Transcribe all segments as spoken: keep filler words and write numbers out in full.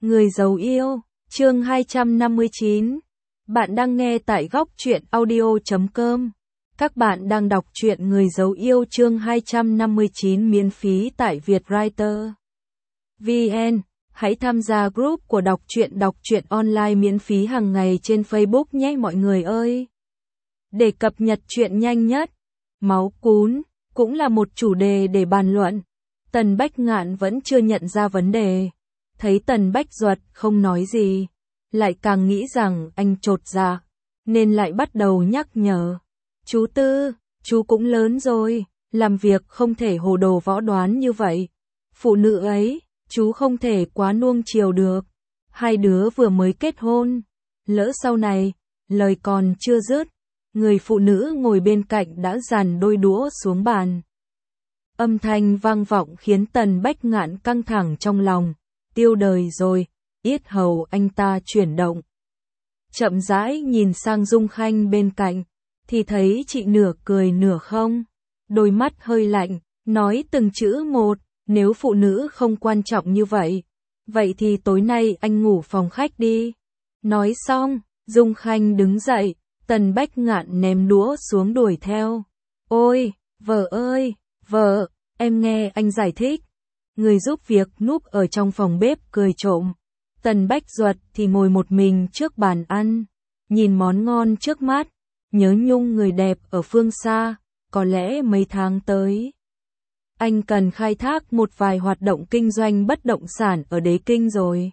Người giấu yêu, chương hai trăm năm mươi chín. Bạn đang nghe tại góc truyện audio chấm com. Các bạn đang đọc truyện Người giấu yêu chương hai trăm năm mươi chín miễn phí tại Vietwriter. vê en. Hãy tham gia group của đọc truyện đọc truyện online miễn phí hàng ngày trên Facebook nhé mọi người ơi. Để cập nhật truyện nhanh nhất, máu cún cũng là một chủ đề để bàn luận. Tần Bách Ngạn vẫn chưa nhận ra vấn đề. Thấy Tần Bách Duật không nói gì, lại càng nghĩ rằng anh chột dạ, nên lại bắt đầu nhắc nhở. Chú Tư, chú cũng lớn rồi, làm việc không thể hồ đồ võ đoán như vậy. Phụ nữ ấy, chú không thể quá nuông chiều được. Hai đứa vừa mới kết hôn, lỡ sau này, lời còn chưa dứt, người phụ nữ ngồi bên cạnh đã dàn đôi đũa xuống bàn. Âm thanh vang vọng khiến Tần Bách Ngạn căng thẳng trong lòng. Tiêu đời rồi, yết hầu anh ta chuyển động. Chậm rãi nhìn sang Dung Khanh bên cạnh, thì thấy chị nửa cười nửa không. Đôi mắt hơi lạnh, nói từng chữ một, nếu phụ nữ không quan trọng như vậy, vậy thì tối nay anh ngủ phòng khách đi. Nói xong, Dung Khanh đứng dậy, Tần Bách Ngạn ném đũa xuống đuổi theo. Ôi, vợ ơi, vợ, em nghe anh giải thích. Người giúp việc núp ở trong phòng bếp cười trộm. Tần Bách Duật thì ngồi một mình trước bàn ăn, nhìn món ngon trước mắt, nhớ nhung người đẹp ở phương xa, có lẽ mấy tháng tới. Anh cần khai thác một vài hoạt động kinh doanh bất động sản ở Đế Kinh rồi.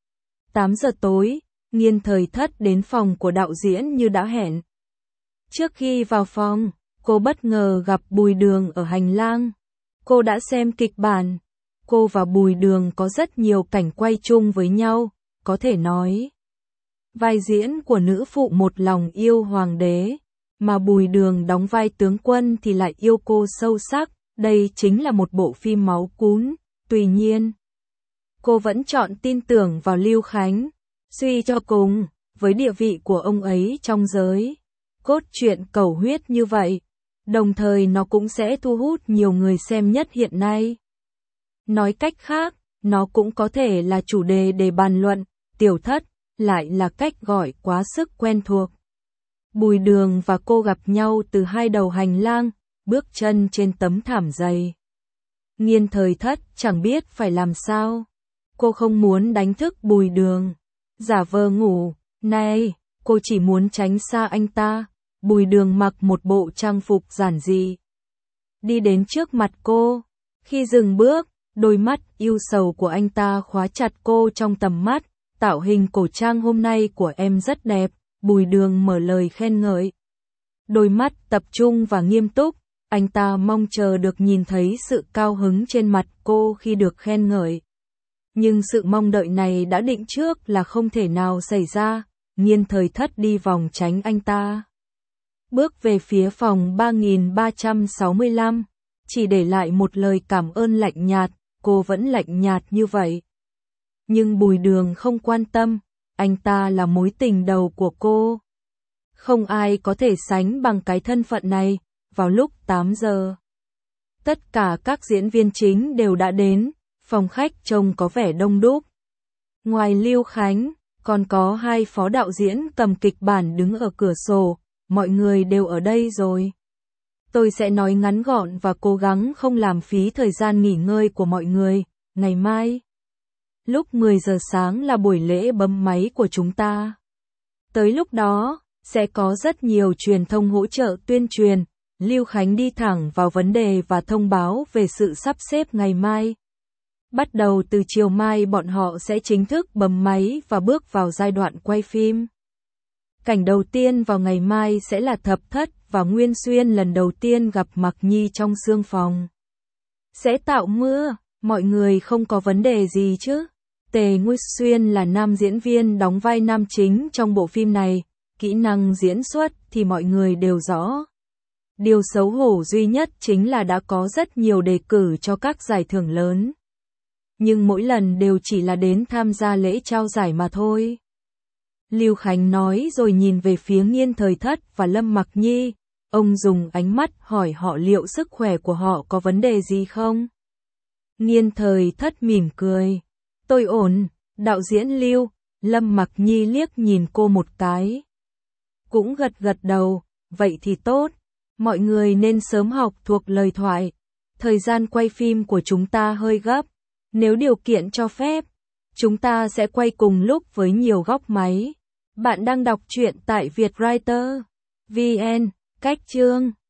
tám giờ tối, Nghiên Thời Thất đến phòng của đạo diễn như đã hẹn. Trước khi vào phòng, cô bất ngờ gặp Bùi Đường ở hành lang. Cô đã xem kịch bản. Cô và Bùi Đường có rất nhiều cảnh quay chung với nhau, có thể nói. Vai diễn của nữ phụ một lòng yêu hoàng đế, mà Bùi Đường đóng vai tướng quân thì lại yêu cô sâu sắc, đây chính là một bộ phim máu cún. Tuy nhiên, cô vẫn chọn tin tưởng vào Lưu Khánh. Suy cho cùng, với địa vị của ông ấy trong giới cốt truyện cầu huyết như vậy, đồng thời nó cũng sẽ thu hút nhiều người xem nhất hiện nay. Nói cách khác, nó cũng có thể là chủ đề để bàn luận, Tiểu Thất lại là cách gọi quá sức quen thuộc. Bùi Đường và cô gặp nhau từ hai đầu hành lang, bước chân trên tấm thảm dày. Nghiên Thời Thất chẳng biết phải làm sao. Cô không muốn đánh thức Bùi Đường, giả vờ ngủ, này, cô chỉ muốn tránh xa anh ta. Bùi Đường mặc một bộ trang phục giản dị, đi đến trước mặt cô. Khi dừng bước, đôi mắt yêu sầu của anh ta khóa chặt cô trong tầm mắt. Tạo hình cổ trang hôm nay của em rất đẹp, Bùi Đường mở lời khen ngợi. Đôi mắt tập trung và nghiêm túc, anh ta mong chờ được nhìn thấy sự cao hứng trên mặt cô khi được khen ngợi. Nhưng sự mong đợi này đã định trước là không thể nào xảy ra. Nghiên Thời Thất đi vòng tránh anh ta, bước về phía phòng ba nghìn ba trăm sáu mươi lăm, chỉ để lại một lời cảm ơn lạnh nhạt. Cô vẫn lạnh nhạt như vậy. Nhưng Bùi Đường không quan tâm, anh ta là mối tình đầu của cô. Không ai có thể sánh bằng cái thân phận này. Vào lúc tám giờ, tất cả các diễn viên chính đều đã đến, phòng khách trông có vẻ đông đúc. Ngoài Lưu Khánh, còn có hai phó đạo diễn cầm kịch bản đứng ở cửa sổ, mọi người đều ở đây rồi. Tôi sẽ nói ngắn gọn và cố gắng không làm phí thời gian nghỉ ngơi của mọi người. Ngày mai, lúc mười giờ sáng là buổi lễ bấm máy của chúng ta. Tới lúc đó, sẽ có rất nhiều truyền thông hỗ trợ tuyên truyền. Lưu Khánh đi thẳng vào vấn đề và thông báo về sự sắp xếp ngày mai. Bắt đầu từ chiều mai bọn họ sẽ chính thức bấm máy và bước vào giai đoạn quay phim. Cảnh đầu tiên vào ngày mai sẽ là Thập Thất và Nguyên Xuyên lần đầu tiên gặp Mặc Nhi trong sương phòng. Sẽ tạo mưa, mọi người không có vấn đề gì chứ? Tề Nguyên Xuyên là nam diễn viên đóng vai nam chính trong bộ phim này, kỹ năng diễn xuất thì mọi người đều rõ. Điều xấu hổ duy nhất chính là đã có rất nhiều đề cử cho các giải thưởng lớn. Nhưng mỗi lần đều chỉ là đến tham gia lễ trao giải mà thôi. Lưu Khánh nói rồi nhìn về phía Nghiên Thời Thất và Lâm Mặc Nhi. Ông dùng ánh mắt hỏi họ liệu sức khỏe của họ có vấn đề gì không. Nghiên Thời Thất mỉm cười. Tôi ổn, Đạo diễn Lưu, Lâm Mặc Nhi liếc nhìn cô một cái. Cũng gật gật đầu, vậy thì tốt. Mọi người nên sớm học thuộc lời thoại. Thời gian quay phim của chúng ta hơi gấp. Nếu điều kiện cho phép, chúng ta sẽ quay cùng lúc với nhiều góc máy. Bạn đang đọc truyện tại Vietwriter chấm vn, cách chương